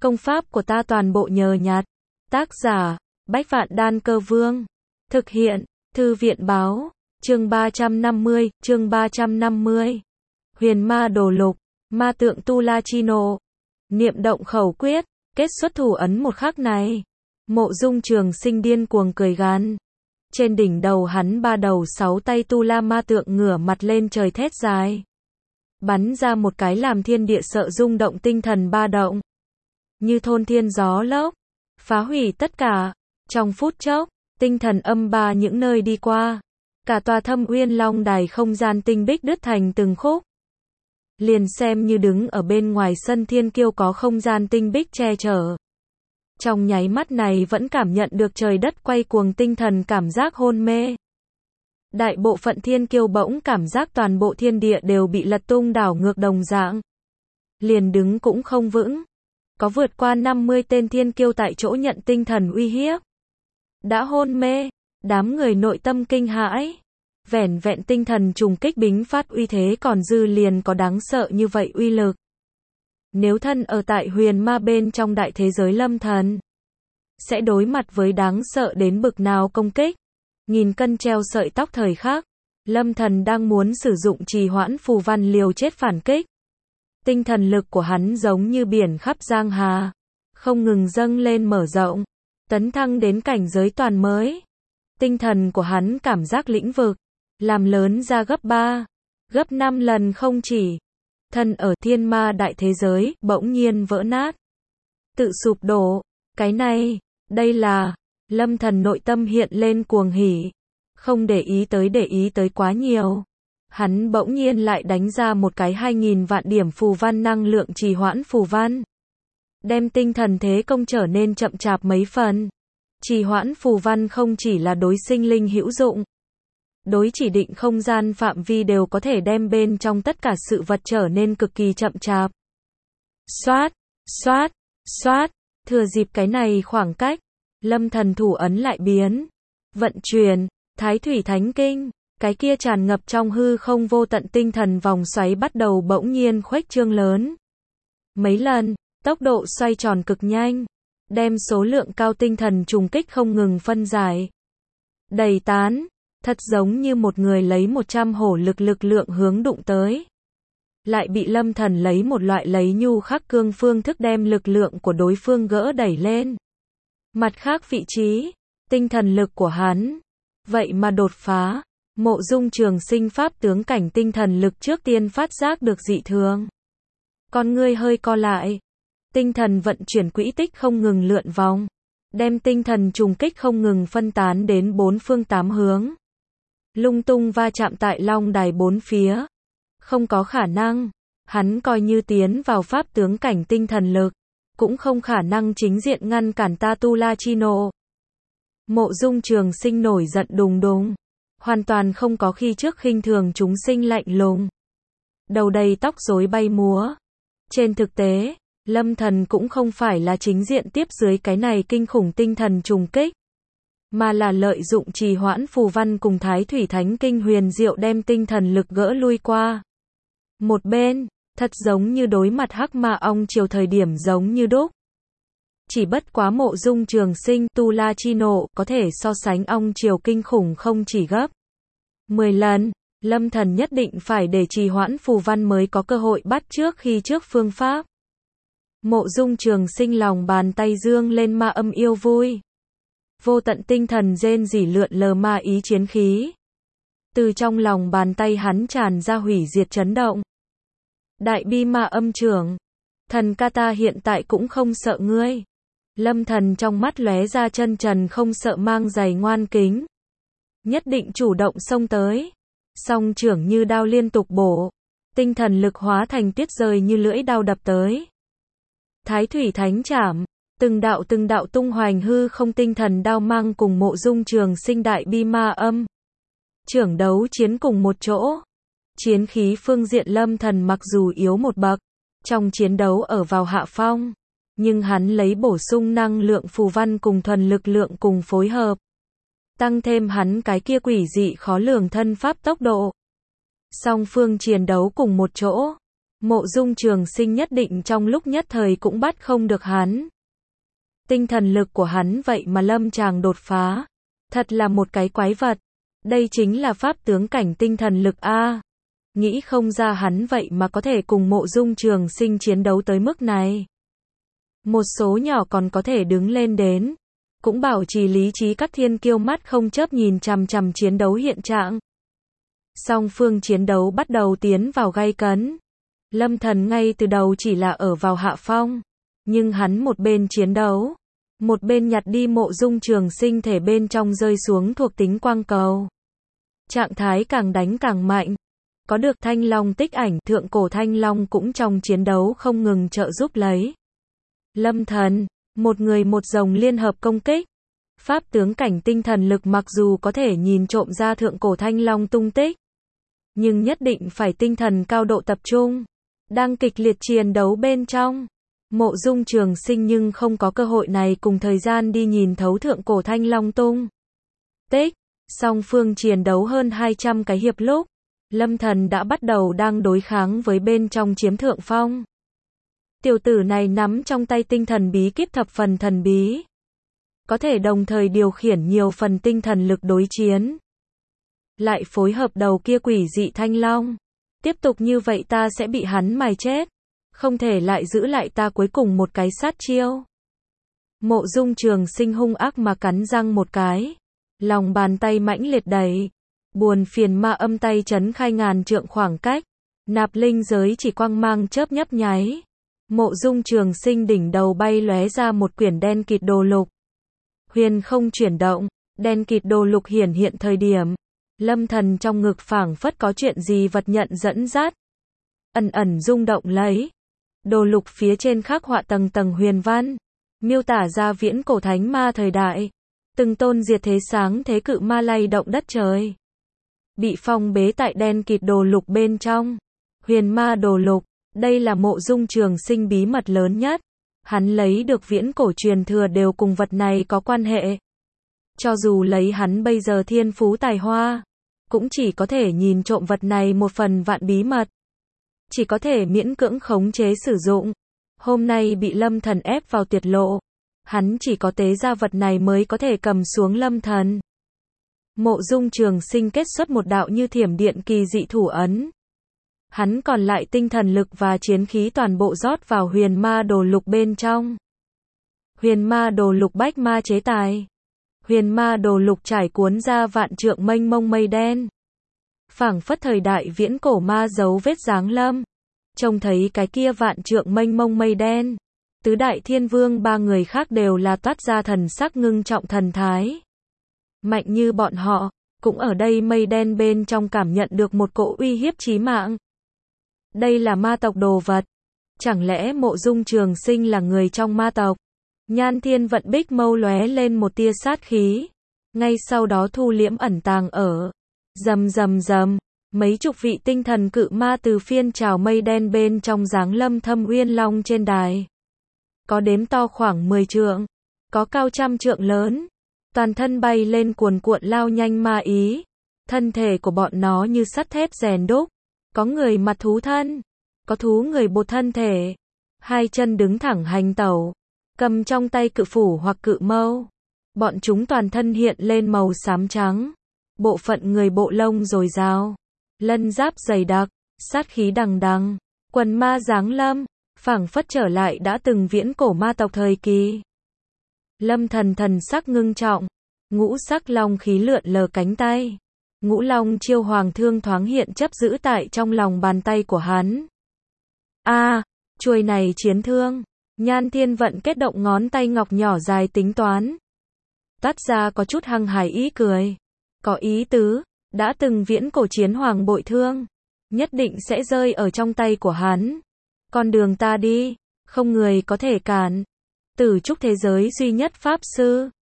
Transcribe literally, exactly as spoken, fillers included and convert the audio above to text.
Công pháp của ta toàn bộ nhờ nhặt. Tác giả, Bách Vạn Đan Cơ Vương. Thực hiện, Thư viện Báo. Chương ba trăm năm mươi, chương ba trăm năm mươi. Huyền Ma Đồ Lục, Ma Tượng Tu La Chi Nộ. Niệm động khẩu quyết, kết xuất thủ ấn một khắc này. Mộ Dung Trường Sinh điên cuồng cười gằn. Trên đỉnh đầu hắn ba đầu sáu tay Tu La Ma Tượng ngửa mặt lên trời thét dài. Bắn ra một cái làm thiên địa sợ rung động, tinh thần ba động. Như thôn thiên gió lốc, phá hủy tất cả. Trong phút chốc, tinh thần âm ba những nơi đi qua. Cả tòa Thâm Uyên Long Đài không gian tinh bích đứt thành từng khúc. Liền xem như đứng ở bên ngoài sân thiên kiêu có không gian tinh bích che chở. Trong nháy mắt này vẫn cảm nhận được trời đất quay cuồng, tinh thần cảm giác hôn mê. Đại bộ phận thiên kiêu bỗng cảm giác toàn bộ thiên địa đều bị lật tung đảo ngược đồng dạng. Liền đứng cũng không vững. Có vượt qua năm mươi tên thiên kiêu tại chỗ nhận tinh thần uy hiếp. Đã hôn mê, đám người nội tâm kinh hãi. Vẻn vẹn tinh thần trùng kích bính phát uy thế còn dư liền có đáng sợ như vậy uy lực. Nếu thân ở tại huyền ma bên trong đại thế giới lâm thần, sẽ đối mặt với đáng sợ đến bực nào công kích. Nghìn cân treo sợi tóc thời khắc, lâm thần đang muốn sử dụng trì hoãn phù văn liều chết phản kích. Tinh thần lực của hắn giống như biển khắp giang hà, không ngừng dâng lên mở rộng, tấn thăng đến cảnh giới toàn mới. Tinh thần của hắn cảm giác lĩnh vực, làm lớn ra gấp ba, gấp năm lần không chỉ. Thân ở thiên ma đại thế giới, bỗng nhiên vỡ nát. Tự sụp đổ. Cái này, đây là, lâm thần nội tâm hiện lên cuồng hỉ. Không để ý tới để ý tới quá nhiều. Hắn bỗng nhiên lại đánh ra một cái hai nghìn vạn điểm phù văn năng lượng trì hoãn phù văn. Đem tinh thần thế công trở nên chậm chạp mấy phần. Trì hoãn phù văn không chỉ là đối sinh linh hữu dụng. Đối chỉ định không gian phạm vi đều có thể đem bên trong tất cả sự vật trở nên cực kỳ chậm chạp. Xoát, xoát, xoát, thừa dịp cái này khoảng cách, lâm thần thủ ấn lại biến. Vận chuyển, Thái Thủy Thánh Kinh, cái kia tràn ngập trong hư không vô tận tinh thần vòng xoáy bắt đầu bỗng nhiên khuếch trương lớn. Mấy lần, tốc độ xoay tròn cực nhanh, đem số lượng cao tinh thần trùng kích không ngừng phân giải. Đầy tán. Thật giống như một người lấy một trăm hổ lực lực lượng hướng đụng tới. Lại bị lâm thần lấy một loại lấy nhu khắc cương phương thức đem lực lượng của đối phương gỡ đẩy lên. Mặt khác vị trí, tinh thần lực của hắn. Vậy mà đột phá. Mộ Dung Trường Sinh pháp tướng cảnh tinh thần lực trước tiên phát giác được dị thường. Con ngươi hơi co lại. Tinh thần vận chuyển quỹ tích không ngừng lượn vòng. Đem tinh thần trùng kích không ngừng phân tán đến bốn phương tám hướng. Lung tung va chạm tại Long Đài bốn phía. Không có khả năng. Hắn coi như tiến vào pháp tướng cảnh tinh thần lực, cũng không khả năng chính diện ngăn cản ta Tu La Chi Nộ. Mộ Dung Trường Sinh nổi giận đùng đùng. Hoàn toàn không có khi trước khinh thường chúng sinh lạnh lùng. Đầu đầy tóc rối bay múa. Trên thực tế, lâm thần cũng không phải là chính diện tiếp dưới cái này kinh khủng tinh thần trùng kích. Mà là lợi dụng trì hoãn phù văn cùng Thái Thủy Thánh Kinh huyền diệu đem tinh thần lực gỡ lui qua. Một bên, thật giống như đối mặt Hắc Ma ong chiều thời điểm giống như đúc. Chỉ bất quá Mộ Dung Trường Sinh Tu La Chi Nộ có thể so sánh ong chiều kinh khủng không chỉ gấp mười lần, lâm thần nhất định phải để trì hoãn phù văn mới có cơ hội bắt trước khi trước phương pháp. Mộ Dung Trường Sinh lòng bàn tay dương lên ma âm yêu vui. Vô tận tinh thần rên rỉ lượn lờ ma ý chiến khí. Từ trong lòng bàn tay hắn tràn ra hủy diệt chấn động. Đại bi ma âm trưởng. Thần ca ta hiện tại cũng không sợ ngươi. Lâm thần trong mắt lóe ra chân trần không sợ mang giày ngoan kính. Nhất định chủ động xông tới. Song trưởng như đao liên tục bổ. Tinh thần lực hóa thành tuyết rơi như lưỡi đao đập tới. Thái Thủy Thánh Trảm. Từng đạo từng đạo tung hoành hư không tinh thần đao mang cùng Mộ Dung Trường Sinh đại bi ma âm. Trưởng đấu chiến cùng một chỗ. Chiến khí phương diện lâm thần mặc dù yếu một bậc, trong chiến đấu ở vào hạ phong, nhưng hắn lấy bổ sung năng lượng phù văn cùng thuần lực lượng cùng phối hợp. Tăng thêm hắn cái kia quỷ dị khó lường thân pháp tốc độ. Song phương chiến đấu cùng một chỗ. Mộ Dung Trường Sinh nhất định trong lúc nhất thời cũng bắt không được hắn. Tinh thần lực của hắn vậy mà lâm chàng đột phá. Thật là một cái quái vật. Đây chính là pháp tướng cảnh tinh thần lực A. Nghĩ không ra hắn vậy mà có thể cùng Mộ Dung Trường Sinh chiến đấu tới mức này. Một số nhỏ còn có thể đứng lên đến. Cũng bảo trì lý trí các thiên kiêu mắt không chớp nhìn chằm chằm chiến đấu hiện trạng. Song phương chiến đấu bắt đầu tiến vào gay cấn. Lâm Thần ngay từ đầu chỉ là ở vào hạ phong. Nhưng hắn một bên chiến đấu. Một bên nhặt đi Mộ Dung Trường Sinh thể bên trong rơi xuống thuộc tính quang cầu. Trạng thái càng đánh càng mạnh. Có được Thanh Long tích ảnh, thượng cổ Thanh Long cũng trong chiến đấu không ngừng trợ giúp lấy. Lâm Thần, một người một rồng liên hợp công kích. Pháp tướng cảnh tinh thần lực mặc dù có thể nhìn trộm ra thượng cổ Thanh Long tung tích. Nhưng nhất định phải tinh thần cao độ tập trung. Đang kịch liệt chiến đấu bên trong. Mộ Dung Trường Sinh nhưng không có cơ hội này cùng thời gian đi nhìn thấu thượng cổ Thanh Long tung tích. Song phương chiến đấu hơn hai trăm cái hiệp lúc. Lâm Thần đã bắt đầu đang đối kháng với bên trong chiếm thượng phong. Tiểu tử này nắm trong tay tinh thần bí kíp thập phần thần bí. Có thể đồng thời điều khiển nhiều phần tinh thần lực đối chiến. Lại phối hợp đầu kia quỷ dị Thanh Long. Tiếp tục như vậy ta sẽ bị hắn mài chết. Không thể lại giữ lại ta cuối cùng một cái sát chiêu. Mộ Dung Trường Sinh hung ác mà cắn răng một cái. Lòng bàn tay mãnh liệt đẩy. Buồn phiền ma âm tay chấn khai ngàn trượng khoảng cách. Nạp linh giới chỉ quang mang chớp nhấp nháy. Mộ Dung Trường Sinh đỉnh đầu bay lóe ra một quyển đen kịt đồ lục. Huyền không chuyển động, đen kịt đồ lục hiển hiện thời điểm. Lâm Thần trong ngực phảng phất có chuyện gì vật nhận dẫn dắt. Ẩn ẩn rung động lấy. Đồ lục phía trên khắc họa tầng tầng huyền văn. Miêu tả ra viễn cổ thánh ma thời đại. Từng tôn diệt thế sáng thế cự ma lay động đất trời. Bị phong bế tại đen kịt đồ lục bên trong. Huyền ma đồ lục. Đây là Mộ Dung Trường Sinh bí mật lớn nhất. Hắn lấy được viễn cổ truyền thừa đều cùng vật này có quan hệ. Cho dù lấy hắn bây giờ thiên phú tài hoa, cũng chỉ có thể nhìn trộm vật này một phần vạn bí mật. Chỉ có thể miễn cưỡng khống chế sử dụng. Hôm nay bị Lâm Thần ép vào tuyệt lộ. Hắn chỉ có tế ra vật này mới có thể cầm xuống Lâm Thần. Mộ Dung Trường Sinh kết xuất một đạo như thiểm điện kỳ dị thủ ấn. Hắn còn lại tinh thần lực và chiến khí toàn bộ rót vào huyền ma đồ lục bên trong. Huyền ma đồ lục bách ma chế tài. Huyền ma đồ lục trải cuốn ra vạn trượng mênh mông mây đen. Phảng phất thời đại viễn cổ ma dấu vết giáng lâm. Trông thấy cái kia vạn trượng mênh mông mây đen. Tứ đại thiên vương ba người khác đều là toát ra thần sắc ngưng trọng thần thái. Mạnh như bọn họ, cũng ở đây mây đen bên trong cảm nhận được một cỗ uy hiếp chí mạng. Đây là ma tộc đồ vật. Chẳng lẽ Mộ Dung Trường Sinh là người trong ma tộc? Nhan Thiên Vận Bích mâu lóe lên một tia sát khí. Ngay sau đó thu liễm ẩn tàng ở. Rầm rầm rầm. Mấy chục vị tinh thần cự ma từ phiên trào mây đen bên trong giáng lâm Thâm Uyên Long trên đài. Có đếm to khoảng mười trượng. Có cao trăm trượng lớn. Toàn thân bay lên cuồn cuộn lao nhanh ma ý. Thân thể của bọn nó như sắt thép rèn đúc. Có người mặt thú thân. Có thú người bột thân thể. Hai chân đứng thẳng hành tẩu. Cầm trong tay cự phủ hoặc cự mâu. Bọn chúng toàn thân hiện lên màu xám trắng. Bộ phận người bộ lông dồi dào. Lân giáp dày đặc. Sát khí đằng đằng. Quần ma giáng lâm. Phảng phất trở lại đã từng viễn cổ ma tộc thời kỳ. Lâm Thần thần sắc ngưng trọng. Ngũ sắc long khí lượn lờ cánh tay. Ngũ long chiêu hoàng thương thoáng hiện chấp giữ tại trong lòng bàn tay của hắn. A, à, chuôi này chiến thương. Nhan Thiên Vận kết động ngón tay ngọc nhỏ dài tính toán. Tát ra có chút hăng hài ý cười. Có ý tứ, đã từng viễn cổ chiến hoàng bội thương. Nhất định sẽ rơi ở trong tay của hắn. Con đường ta đi, không người có thể cản. Tử trúc thế giới duy nhất pháp sư.